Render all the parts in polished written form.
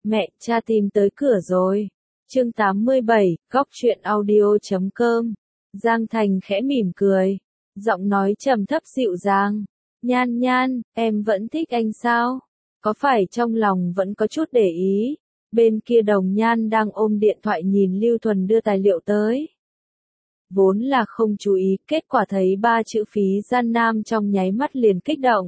Mẹ, cha tìm tới cửa rồi. Chương 87, góc truyện audio.com. Giang Thành khẽ mỉm cười, giọng nói trầm thấp dịu dàng. Nhan Nhan, em vẫn thích anh sao? Có phải trong lòng vẫn có chút để ý? Bên kia Đồng Nhan đang ôm điện thoại nhìn Lưu Thuần đưa tài liệu tới. Vốn là không chú ý, kết quả thấy 3 chữ Phí Gian Nam trong nháy mắt liền kích động.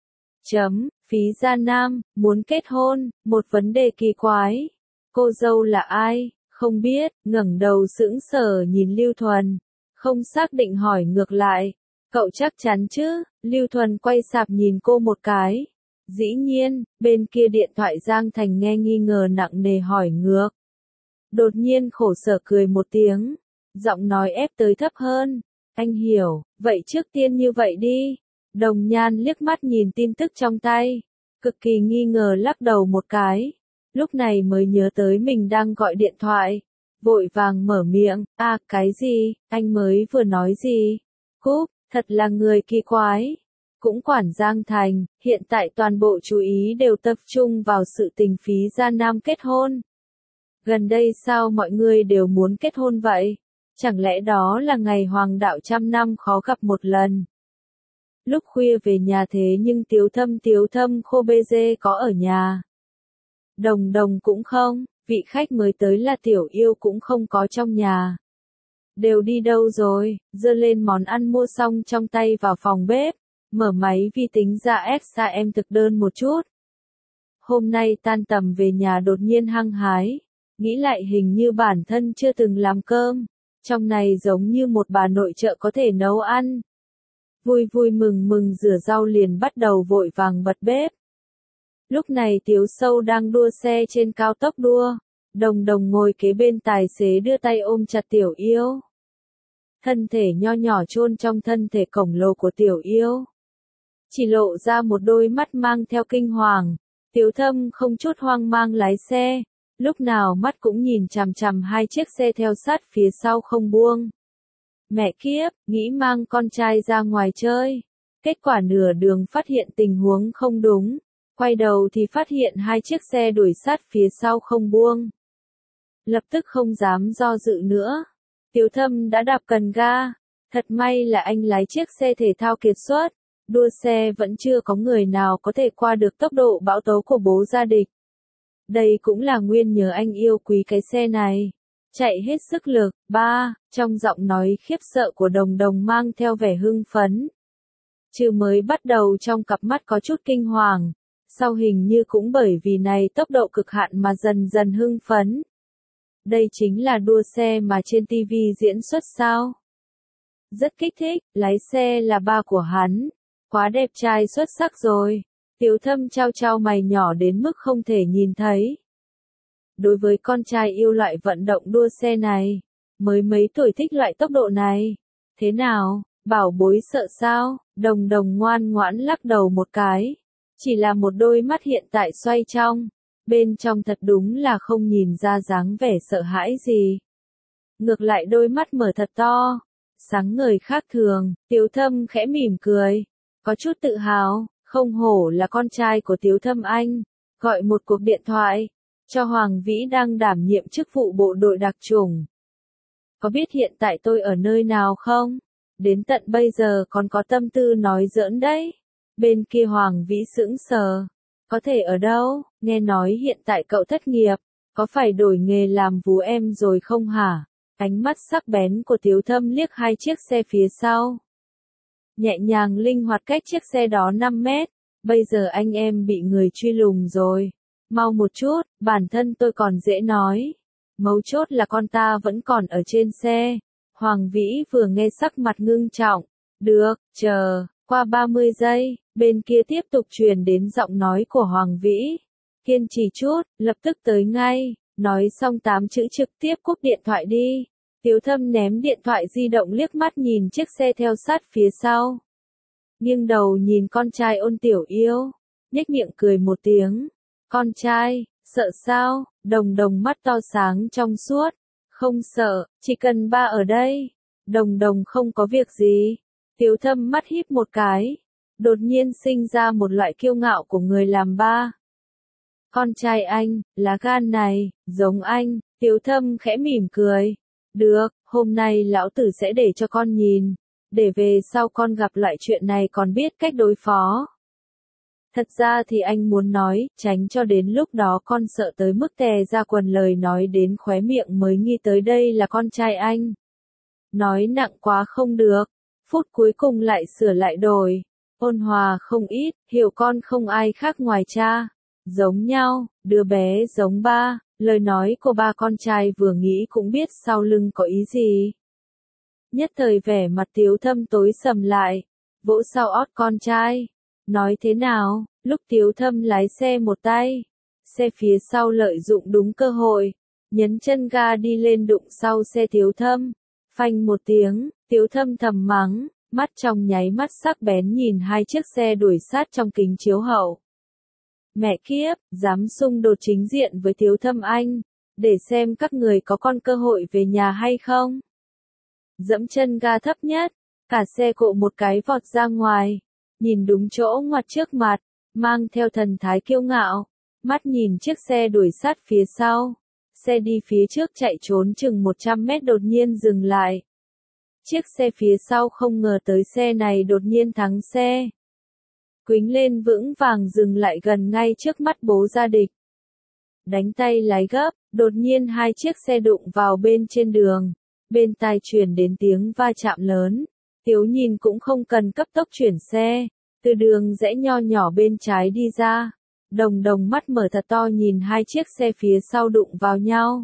Phí Gian Nam, muốn kết hôn, một vấn đề kỳ quái. Cô dâu là ai? Không biết, ngẩng đầu sững sờ nhìn Lưu Thuần, không xác định hỏi ngược lại. Cậu chắc chắn chứ? Lưu Thuần quay sạp nhìn cô một cái. Dĩ nhiên, bên kia điện thoại Giang Thành nghe nghi ngờ nặng nề hỏi ngược. Đột nhiên khổ sở cười một tiếng, giọng nói ép tới thấp hơn. Anh hiểu, vậy trước tiên như vậy đi. Đồng Nhan liếc mắt nhìn tin tức trong tay, cực kỳ nghi ngờ lắc đầu một cái. Lúc này mới nhớ tới mình đang gọi điện thoại, vội vàng mở miệng, cái gì, anh mới vừa nói gì? Cúp, thật là người kỳ quái. Cũng quản Giang Thành, hiện tại toàn bộ chú ý đều tập trung vào sự tình Phí Gian Nam kết hôn. Gần đây sao mọi người đều muốn kết hôn vậy? Chẳng lẽ đó là ngày hoàng đạo trăm năm khó gặp một lần? Lúc khuya về nhà thế nhưng Tiếu Thâm Khô Bê Dê có ở nhà. Đồng Đồng cũng không, vị khách mới tới là Tiểu Yêu cũng không có trong nhà. Đều đi đâu rồi? Giơ lên món ăn mua xong trong tay vào phòng bếp, mở máy vi tính ra em thực đơn một chút. Hôm nay tan tầm về nhà đột nhiên hăng hái, nghĩ lại hình như bản thân chưa từng làm cơm, trong này giống như một bà nội trợ có thể nấu ăn. Vui vui mừng mừng rửa rau liền bắt đầu vội vàng bật bếp. Lúc này Tiếu Sâu đang đua xe trên cao tốc đua, Đồng Đồng ngồi kế bên tài xế đưa tay ôm chặt Tiểu Yêu. Thân thể nho nhỏ chôn trong thân thể khổng lồ của Tiểu Yêu, chỉ lộ ra một đôi mắt mang theo kinh hoàng. Tiếu Thâm không chút hoang mang lái xe, lúc nào mắt cũng nhìn chằm chằm hai chiếc xe theo sát phía sau không buông. Mẹ kiếp, nghĩ mang con trai ra ngoài chơi. Kết quả nửa đường phát hiện tình huống không đúng. Quay đầu thì phát hiện hai chiếc xe đuổi sát phía sau không buông. Lập tức không dám do dự nữa. Tiếu Thâm đã đạp cần ga. Thật may là anh lái chiếc xe thể thao kiệt xuất. Đua xe vẫn chưa có người nào có thể qua được tốc độ bão tố của bố gia địch. Đây cũng là nguyên nhờ anh yêu quý cái xe này. Chạy hết sức lực, trong giọng nói khiếp sợ của Đồng Đồng mang theo vẻ hưng phấn. Chứ mới bắt đầu trong cặp mắt có chút kinh hoàng, sau hình như cũng bởi vì này tốc độ cực hạn mà dần dần hưng phấn. Đây chính là đua xe mà trên TV diễn xuất sao? Rất kích thích, lái xe là ba của hắn, quá đẹp trai xuất sắc rồi. Tiếu Thâm trao mày nhỏ đến mức không thể nhìn thấy. Đối với con trai yêu loại vận động đua xe này, mới mấy tuổi thích loại tốc độ này. Thế nào, bảo bối sợ sao? Đồng Đồng ngoan ngoãn lắc đầu một cái. Chỉ là một đôi mắt hiện tại xoay trong. Bên trong thật đúng là không nhìn ra dáng vẻ sợ hãi gì. Ngược lại đôi mắt mở thật to, sáng ngời khác thường. Tiếu Thâm khẽ mỉm cười, có chút tự hào, không hổ là con trai của Tiếu Thâm anh. Gọi một cuộc điện thoại cho Hoàng Vĩ đang đảm nhiệm chức vụ bộ đội đặc chủng. Có biết hiện tại tôi ở nơi nào không? Đến tận bây giờ còn có tâm tư nói giỡn đấy. Bên kia Hoàng Vĩ sững sờ. Có thể ở đâu? Nghe nói hiện tại cậu thất nghiệp, có phải đổi nghề làm vú em rồi không hả? Ánh mắt sắc bén của Tiếu Thâm liếc hai chiếc xe phía sau. Nhẹ nhàng linh hoạt cách chiếc xe đó 5 mét. Bây giờ anh em bị người truy lùng rồi. Mau một chút, bản thân tôi còn dễ nói. Mấu chốt là con ta vẫn còn ở trên xe. Hoàng Vĩ vừa nghe sắc mặt ngưng trọng. Được, chờ, qua 30 giây, bên kia tiếp tục truyền đến giọng nói của Hoàng Vĩ. Kiên trì chút, lập tức tới ngay. Nói xong 8 chữ trực tiếp cúp điện thoại đi. Tiếu Thâm ném điện thoại di động liếc mắt nhìn chiếc xe theo sát phía sau. Nghiêng đầu nhìn con trai ôn Tiểu Yêu, nhếch miệng cười một tiếng. Con trai, sợ sao? Đồng Đồng mắt to sáng trong suốt. Không sợ, chỉ cần ba ở đây. Đồng Đồng không có việc gì. Tiếu Thâm mắt híp một cái. Đột nhiên sinh ra một loại kiêu ngạo của người làm ba. Con trai anh, lá gan này, giống anh, Tiếu Thâm khẽ mỉm cười. Được, hôm nay lão tử sẽ để cho con nhìn. Để về sau con gặp lại chuyện này còn biết cách đối phó. Thật ra thì anh muốn nói, tránh cho đến lúc đó con sợ tới mức tè ra quần lời nói đến khóe miệng mới nghĩ tới đây là con trai anh. Nói nặng quá không được, phút cuối cùng lại sửa lại đổi. Ôn hòa không ít, hiểu con không ai khác ngoài cha. Giống nhau, đứa bé giống ba, lời nói của ba con trai vừa nghĩ cũng biết sau lưng có ý gì. Nhất thời vẻ mặt Tiếu Thâm tối sầm lại, vỗ sau ót con trai. Nói thế nào, lúc Tiếu Thâm lái xe một tay, xe phía sau lợi dụng đúng cơ hội, nhấn chân ga đi lên đụng sau xe Tiếu Thâm. Phanh một tiếng, Tiếu Thâm thầm mắng, mắt trong nháy mắt sắc bén nhìn hai chiếc xe đuổi sát trong kính chiếu hậu. Mẹ kiếp, dám xung đột chính diện với Tiếu Thâm anh, để xem các người có con cơ hội về nhà hay không. Dẫm chân ga thấp nhất, cả xe cộ một cái vọt ra ngoài, nhìn đúng chỗ ngoặt trước mặt, mang theo thần thái kiêu ngạo, mắt nhìn chiếc xe đuổi sát phía sau. Xe đi phía trước chạy trốn chừng 100 mét đột nhiên dừng lại. Chiếc xe phía sau không ngờ tới xe này đột nhiên thắng xe. Quýnh lên vững vàng dừng lại gần ngay trước mắt bố gia địch. Đánh tay lái gấp, đột nhiên hai chiếc xe đụng vào bên trên đường. Bên tai truyền đến tiếng va chạm lớn. Tiếu nhìn cũng không cần cấp tốc chuyển xe. Từ đường rẽ nho nhỏ bên trái đi ra. Đồng đồng mắt mở thật to nhìn hai chiếc xe phía sau đụng vào nhau.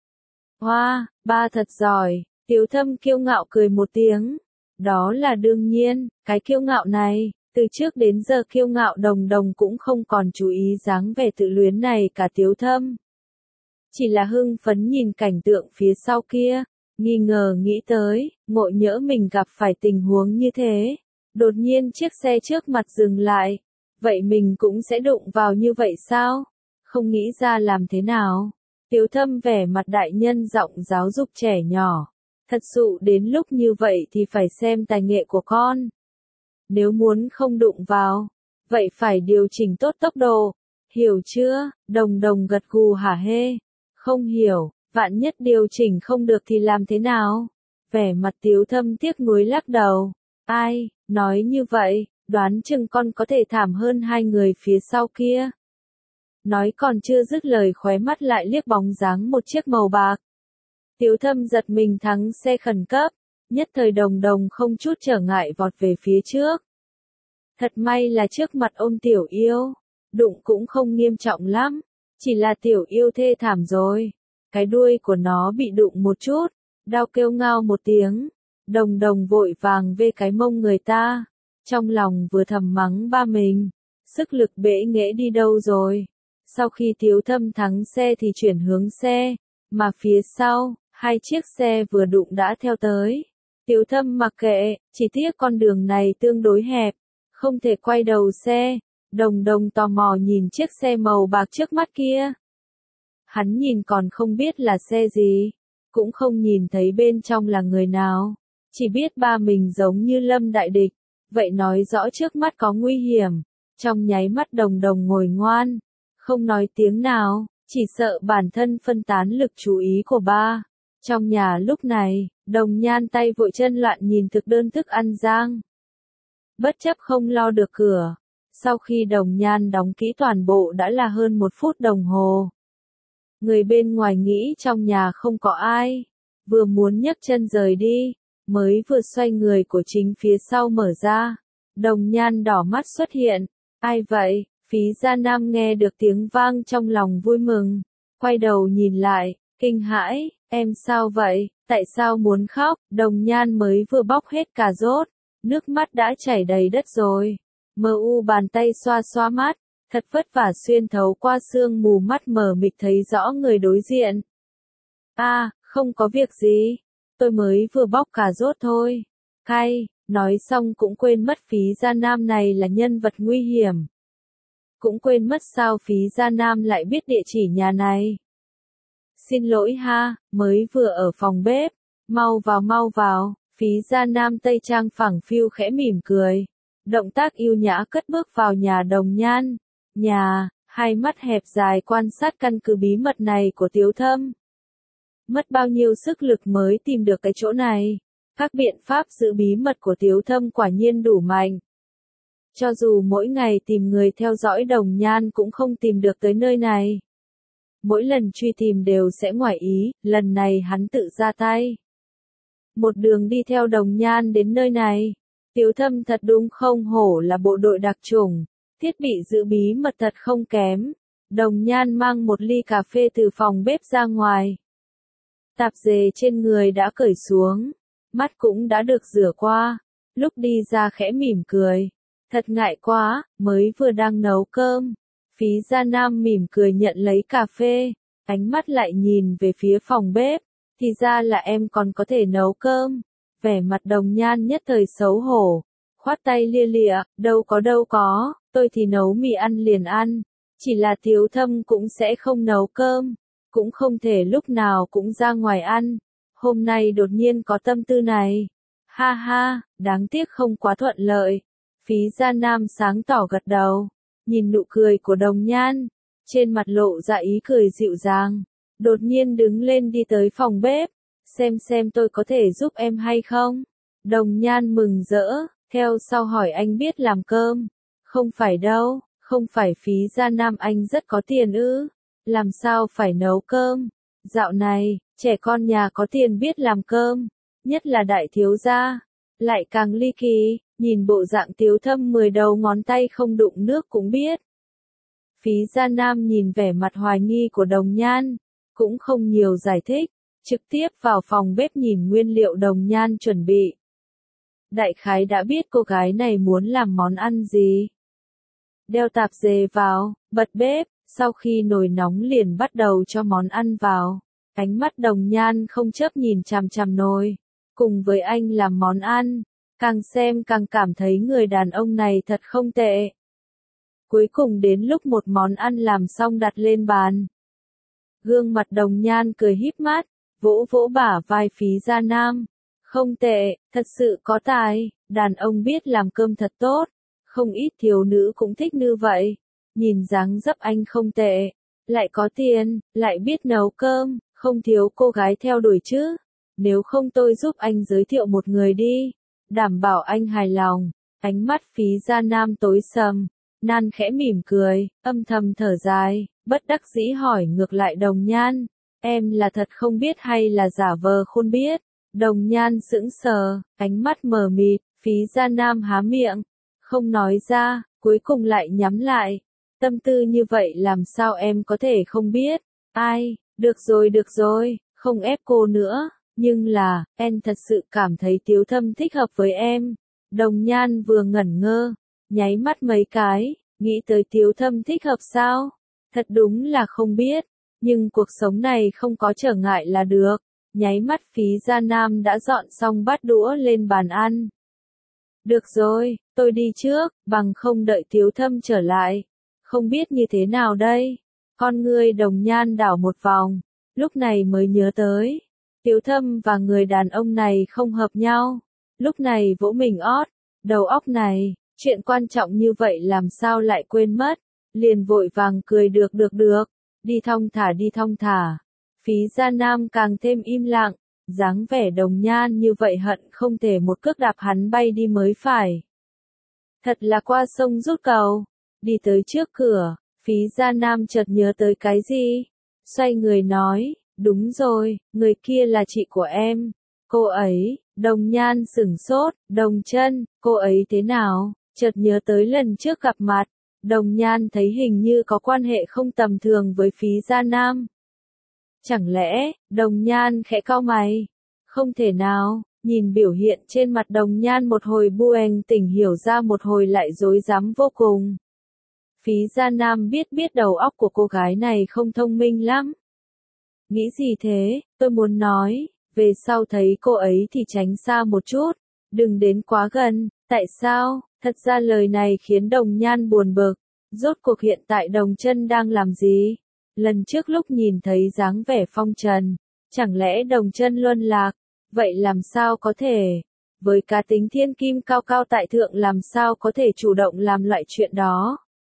Hoa, ba thật giỏi. Tiếu Thâm kiêu ngạo cười một tiếng. Đó là đương nhiên, cái kiêu ngạo này, từ trước đến giờ kiêu ngạo đồng đồng cũng không còn chú ý dáng vẻ tự luyến này cả Tiếu Thâm. Chỉ là hưng phấn nhìn cảnh tượng phía sau kia, nghi ngờ nghĩ tới, ngộ nhỡ mình gặp phải tình huống như thế. Đột nhiên chiếc xe trước mặt dừng lại, vậy mình cũng sẽ đụng vào như vậy sao? Không nghĩ ra làm thế nào? Tiếu Thâm vẻ mặt đại nhân giọng giáo dục trẻ nhỏ. Thật sự đến lúc như vậy thì phải xem tài nghệ của con. Nếu muốn không đụng vào, vậy phải điều chỉnh tốt tốc độ. Hiểu chưa? Đồng đồng gật gù hả hê. Không hiểu, vạn nhất điều chỉnh không được thì làm thế nào? Vẻ mặt Tiếu Thâm tiếc nuối lắc đầu. Ai, nói như vậy, đoán chừng con có thể thảm hơn hai người phía sau kia. Nói còn chưa dứt lời khóe mắt lại liếc bóng dáng một chiếc màu bạc. Tiếu Thâm giật mình thắng xe khẩn cấp, nhất thời đồng đồng không chút trở ngại vọt về phía trước. Thật may là trước mặt ôm tiểu yêu, đụng cũng không nghiêm trọng lắm, chỉ là tiểu yêu thê thảm rồi. Cái đuôi của nó bị đụng một chút, đau kêu ngao một tiếng, đồng đồng vội vàng vê cái mông người ta, trong lòng vừa thầm mắng ba mình, sức lực bể nghễ đi đâu rồi. Sau khi Tiếu Thâm thắng xe thì chuyển hướng xe, mà phía sau, hai chiếc xe vừa đụng đã theo tới. Tiếu Thâm mặc kệ, chỉ tiếc con đường này tương đối hẹp, không thể quay đầu xe. Đồng đồng tò mò nhìn chiếc xe màu bạc trước mắt kia. Hắn nhìn còn không biết là xe gì, cũng không nhìn thấy bên trong là người nào, chỉ biết ba mình giống như lâm đại địch, vậy nói rõ trước mắt có nguy hiểm. Trong nháy mắt đồng đồng ngồi ngoan, không nói tiếng nào, chỉ sợ bản thân phân tán lực chú ý của ba. Trong nhà lúc này, đồng nhan tay vội chân loạn nhìn thực đơn thức ăn rang. Bất chấp không lo được cửa, sau khi đồng nhan đóng kỹ toàn bộ đã là hơn 1 phút đồng hồ. Người bên ngoài nghĩ trong nhà không có ai, vừa muốn nhấc chân rời đi, mới vừa xoay người của chính phía sau mở ra. Đồng nhan đỏ mắt xuất hiện, ai vậy? Phí Gia Nam nghe được tiếng vang trong lòng vui mừng, quay đầu nhìn lại, kinh hãi, em sao vậy, tại sao muốn khóc? Đồng nhan mới vừa bóc hết cà rốt, nước mắt đã chảy đầy đất rồi. Mơ u bàn tay xoa xoa mắt, thật vất vả xuyên thấu qua sương mù mắt mờ mịt thấy rõ người đối diện. Không có việc gì, tôi mới vừa bóc cà rốt thôi. Cay, nói xong cũng quên mất Phí Gia Nam này là nhân vật nguy hiểm. Cũng quên mất sao Phí Gia Nam lại biết địa chỉ nhà này. Xin lỗi ha, mới vừa ở phòng bếp, mau vào, Phí Gia Nam tây trang phẳng phiu khẽ mỉm cười. Động tác yêu nhã cất bước vào nhà đồng nhan. Nhà, Hai mắt hẹp dài quan sát căn cứ bí mật này của Tiếu Thâm. Mất bao nhiêu sức lực mới tìm được cái chỗ này. Các biện pháp giữ bí mật của Tiếu Thâm quả nhiên đủ mạnh. Cho dù mỗi ngày tìm người theo dõi Đồng Nhan cũng không tìm được tới nơi này. Mỗi lần truy tìm đều sẽ ngoại ý, lần này hắn tự ra tay. Một đường đi theo Đồng Nhan đến nơi này. Tiếu Thâm thật đúng không hổ là bộ đội đặc chủng, thiết bị giữ bí mật thật không kém. Đồng Nhan mang một ly cà phê từ phòng bếp ra ngoài. Tạp dề trên người đã cởi xuống, mắt cũng đã được rửa qua, lúc đi ra khẽ mỉm cười. Thật ngại quá, mới vừa đang nấu cơm. Phí Gia Nam mỉm cười nhận lấy cà phê, ánh mắt lại nhìn về phía phòng bếp, thì ra là em còn có thể nấu cơm. Vẻ mặt Đồng Nhan nhất thời xấu hổ, khoát tay lia lịa, đâu có, tôi thì nấu mì ăn liền ăn, chỉ là Tiếu Thâm cũng sẽ không nấu cơm, cũng không thể lúc nào cũng ra ngoài ăn, hôm nay đột nhiên có tâm tư này. Ha ha, đáng tiếc không quá thuận lợi. Phí Gia Nam sáng tỏ gật đầu, nhìn nụ cười của Đồng Nhan, trên mặt lộ ra ý cười dịu dàng, đột nhiên đứng lên đi tới phòng bếp, xem tôi có thể giúp em hay không. Đồng Nhan mừng rỡ, theo sau hỏi anh biết làm cơm. Không phải đâu, không phải. Phí Gia Nam anh rất có tiền ư, làm sao phải nấu cơm. Dạo này, trẻ con nhà có tiền biết làm cơm, nhất là đại thiếu gia, lại càng ly kỳ. Nhìn bộ dạng Tiếu Thâm 10 đầu ngón tay không đụng nước cũng biết. Phí Gia Nam nhìn vẻ mặt hoài nghi của Đồng Nhan, cũng không nhiều giải thích, trực tiếp vào phòng bếp nhìn nguyên liệu Đồng Nhan chuẩn bị. Đại khái đã biết cô gái này muốn làm món ăn gì. Đeo tạp dề vào, bật bếp, sau khi nồi nóng liền bắt đầu cho món ăn vào. Ánh mắt Đồng Nhan không chớp nhìn chằm chằm nồi, cùng với anh làm món ăn. Càng xem càng cảm thấy người đàn ông này thật không tệ. Cuối cùng đến lúc một món ăn làm xong đặt lên bàn. Gương mặt Đồng Nhan cười híp mắt, vỗ vỗ bả vai Phí Gia Nam. Không tệ, thật sự có tài, đàn ông biết làm cơm thật tốt. Không ít thiếu nữ cũng thích như vậy. Nhìn dáng dấp anh không tệ, lại có tiền, lại biết nấu cơm, không thiếu cô gái theo đuổi chứ. Nếu không tôi giúp anh giới thiệu một người đi. Đảm bảo anh hài lòng. Ánh mắt Phí Gia Nam tối sầm, Nan khẽ mỉm cười, âm thầm thở dài, bất đắc dĩ hỏi ngược lại Đồng Nhan, em là thật không biết hay là giả vờ khôn biết. Đồng Nhan sững sờ, ánh mắt mờ mịt. Phí Gia Nam há miệng, không nói ra, cuối cùng lại nhắm lại. Tâm tư như vậy làm sao em có thể không biết. Ai, được rồi, không ép cô nữa. Nhưng là, em thật sự cảm thấy Tiếu Thâm thích hợp với em. Đồng Nhan vừa ngẩn ngơ, nháy mắt mấy cái, nghĩ tới Tiếu Thâm thích hợp sao? Thật đúng là không biết, nhưng cuộc sống này không có trở ngại là được. Nháy mắt Phí Gia Nam đã dọn xong bát đũa lên bàn ăn. Được rồi, tôi đi trước, bằng không đợi Tiếu Thâm trở lại. Không biết như thế nào đây? Con ngươi Đồng Nhan đảo một vòng, lúc này mới nhớ tới. Tiếu Thâm và người đàn ông này không hợp nhau. Lúc này vỗ mình ót, đầu óc này, chuyện quan trọng như vậy làm sao lại quên mất. Liền vội vàng cười được, đi thong thả. Phí Gia Nam càng thêm im lặng, dáng vẻ Đồng Nhan như vậy hận không thể một cước đạp hắn bay đi mới phải. Thật là qua sông rút cầu, đi tới trước cửa, Phí Gia Nam chợt nhớ tới cái gì, xoay người nói. Đúng rồi, người kia là chị của em. Cô ấy, Đồng Nhan sửng sốt, Đồng Chân, cô ấy thế nào? Chợt nhớ tới lần trước gặp mặt, Đồng Nhan thấy hình như có quan hệ không tầm thường với Phí Gia Nam. Chẳng lẽ, Đồng Nhan khẽ cau mày? Không thể nào, nhìn biểu hiện trên mặt Đồng Nhan một hồi bueng tỉnh hiểu ra một hồi lại rối rắm vô cùng. Phí Gia Nam biết đầu óc của cô gái này không thông minh lắm. Nghĩ gì thế, tôi muốn nói, về sau thấy cô ấy thì tránh xa một chút, đừng đến quá gần. Tại sao? Thật ra lời này khiến Đồng Nhan buồn bực. Rốt cuộc hiện tại Đồng Chân đang làm gì? Lần trước lúc nhìn thấy dáng vẻ phong trần, chẳng lẽ Đồng Chân luân lạc? Vậy làm sao có thể? Với cá tính thiên kim cao cao tại thượng làm sao có thể chủ động làm loại chuyện đó?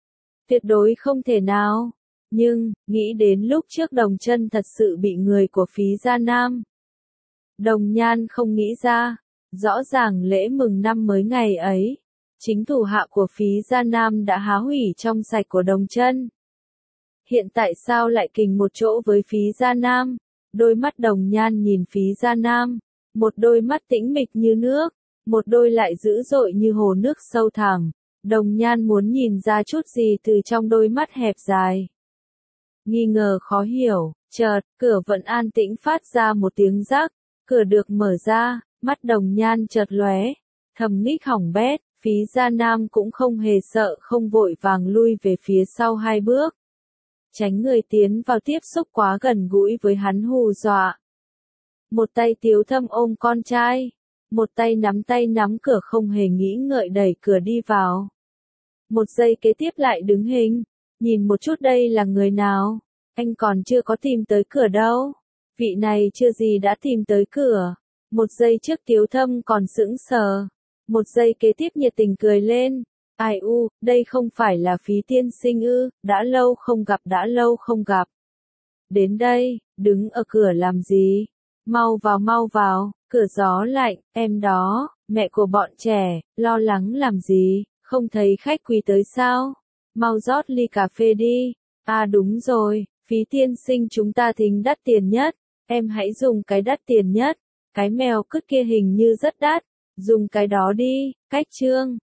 Tuyệt đối không thể nào. Nhưng, nghĩ đến lúc trước Đồng Chân thật sự bị người của Phí Gia Nam. Đồng Nhan không nghĩ ra, rõ ràng lễ mừng năm mới ngày ấy, chính thủ hạ của Phí Gia Nam đã há hủy trong sạch của Đồng Chân. Hiện tại sao lại kình một chỗ với Phí Gia Nam? Đôi mắt Đồng Nhan nhìn Phí Gia Nam, một đôi mắt tĩnh mịch như nước, một đôi lại dữ dội như hồ nước sâu thẳm. Đồng Nhan muốn nhìn ra chút gì từ trong đôi mắt hẹp dài. Nghi ngờ khó hiểu, chợt, cửa vẫn an tĩnh phát ra một tiếng rắc, cửa được mở ra, mắt Đồng Nhan chợt lóe, thầm nghĩ hỏng bét, Phí Gia Nam cũng không hề sợ không vội vàng lui về phía sau 2 bước. Tránh người tiến vào tiếp xúc quá gần gũi với hắn hù dọa. Một tay Tiếu Thâm ôm con trai, một tay nắm cửa không hề nghĩ ngợi đẩy cửa đi vào. Một giây kế tiếp lại đứng hình, nhìn một chút đây là người nào, anh còn chưa có tìm tới cửa đâu, vị này chưa gì đã tìm tới cửa. Một giây trước Tiếu Thâm còn sững sờ, một giây kế tiếp nhiệt tình cười lên, ai u, đây không phải là Phí tiên sinh ư, đã lâu không gặp. Đến đây, đứng ở cửa làm gì, mau vào, cửa gió lạnh, em đó, mẹ của bọn trẻ, lo lắng làm gì, không thấy khách quý tới sao, mau rót ly cà phê đi, à đúng rồi, Phí tiên sinh chúng ta thính đắt tiền nhất, em hãy dùng cái đắt tiền nhất, cái mèo cứt kia hình như rất đắt, dùng cái đó đi, cách trương.